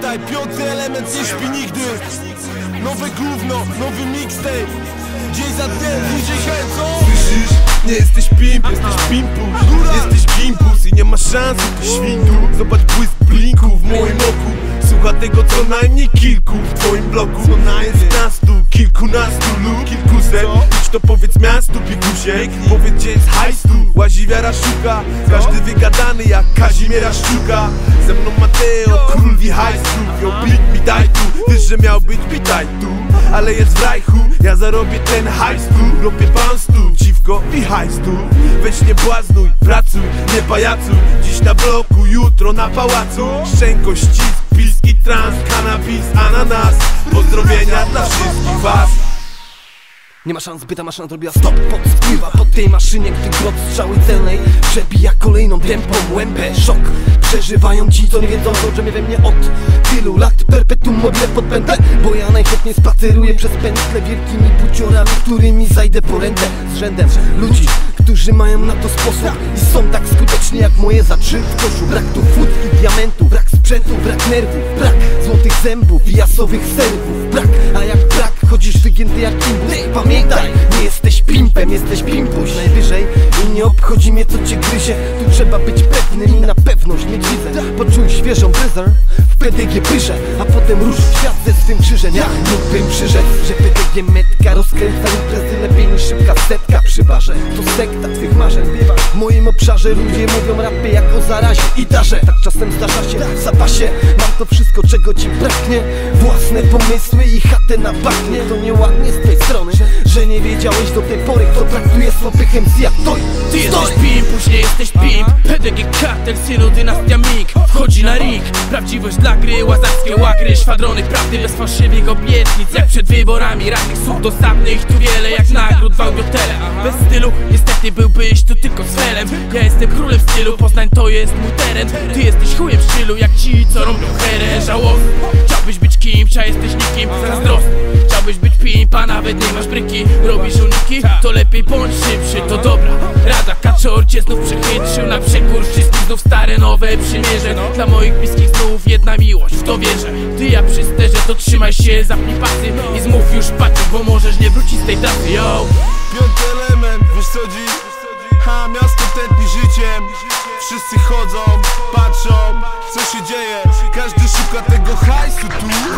Pamiętaj, piąty element nie śpi nigdy. Nowe gówno, nowy mixtape. Dzień za dniem, DJ Heads. Słyszysz? Nie jesteś pimp, jesteś pimpus. Jesteś gimpus i nie ma szans, ty świntu. Zobacz błysk blinku w moim oku. Słucha tego co najmniej kilku w twoim bloku. Co najmniej 15, kilkunastu lub kilkuset. Idź to powiedz miastu, pikusie. Powiedz gdzie jest hajstu, łaziwiara szuka. Każdy wygadany jak Kazimiera Szczuka. Ze mną Mateo, król wichajstów. Yo, beat mi daj tu, wiesz, że miał być bitaj tu. Ale jest w rajchu, ja zarobię ten hajs tu. Robię panstu, dziwko i hajs tu. Weź nie błaznuj, pracuj, nie pajacuj. Dziś na bloku, jutro na pałacu. Szczęko, ścisk, pisk i trans, kanabis, ananas. Pozdrowienia dla wszystkich was. Nie ma szans, by ta maszyna zrobiła stop. Pot spływa po tej maszynie, gdy grot strzały celnej przebija kolejną tempą łębę. Szok przeżywają ci, co nie wiedzą, że mnie we mnie od tylu lat perpetuum mobile podpędzę. Bo ja najchętniej spaceruję przez pętle wielkimi buciorami, którymi zajdę po rękę z rzędem ludzi, którzy mają na to sposób i są tak skuteczni jak moje zaczy w koszu. Brak tu wód i diamentów, brak sprzętu, brak nerwów, brak złotych zębów i jasowych serwów, brak, a jak brak chodzisz wygięty jak imbus. Pamiętaj, nie jesteś pimpem, jesteś pimpuś najwyżej i nie obchodzi mnie co cię gryzie. Tu trzeba być pewnym i na pewność mieć widzę. Poczuj świeżą bryzę w PDG pyrze, a potem rusz w świat ze swym krzyżem. Ja mógłbym przyrzec, że PDG metka rozkręca imprezy lepiej niż szybka setka przy barze. To sekta twych marzeń. W moim obszarze ludzie mówią rapy jak o zarazie i darze. Tak czasem zdarza się w zapasie. Mam to wszystko czego ci braknie. Własne pomysły i chatę na bagnie. To nieładnie z tej strony, że nie wiedziałeś do tej pory, kto traktuje słabych MC jak to. Ty jesteś pimp, później jesteś pimp. PDG kartel, synu dynastia Mig. Wchodzi na ring, prawdziwość dla gry. Łazarskie łagry, szwadrony prawdy bez fałszywych obietnic. Jak przed wyborami radnych słów dosadnych. Tu wiele jak nagród w audiotele. Bez stylu niestety byłbyś tu tylko z felem. Ja jestem królem stylu, Poznań to jest mój teren. Ty jesteś chujem w szczylu jak ci co robią herę. Żałosny, chciałbyś być kimś, a jesteś nikim. Zazdrosny, chciałbyś być pimp, a nawet nie masz bryki. Robisz uniki, to lepiej bądź szybszy. To dobra rada, kaczor cię znów przechytrzył. Na przekór wszystkich znów stare, nowe przymierze. Dla moich bliskich znów jedna miłość, w to wierzę. Ty ja przy sterze, to trzymaj się, zapnij pasy i zmów już patrz, bo możesz nie wrócić z tej trasy, yo. Piąty element, wiesz co dziś? Ha, miasto tętni życiem. Wszyscy chodzą, patrzą, co się dzieje. Każdy szuka tego hajsu tu.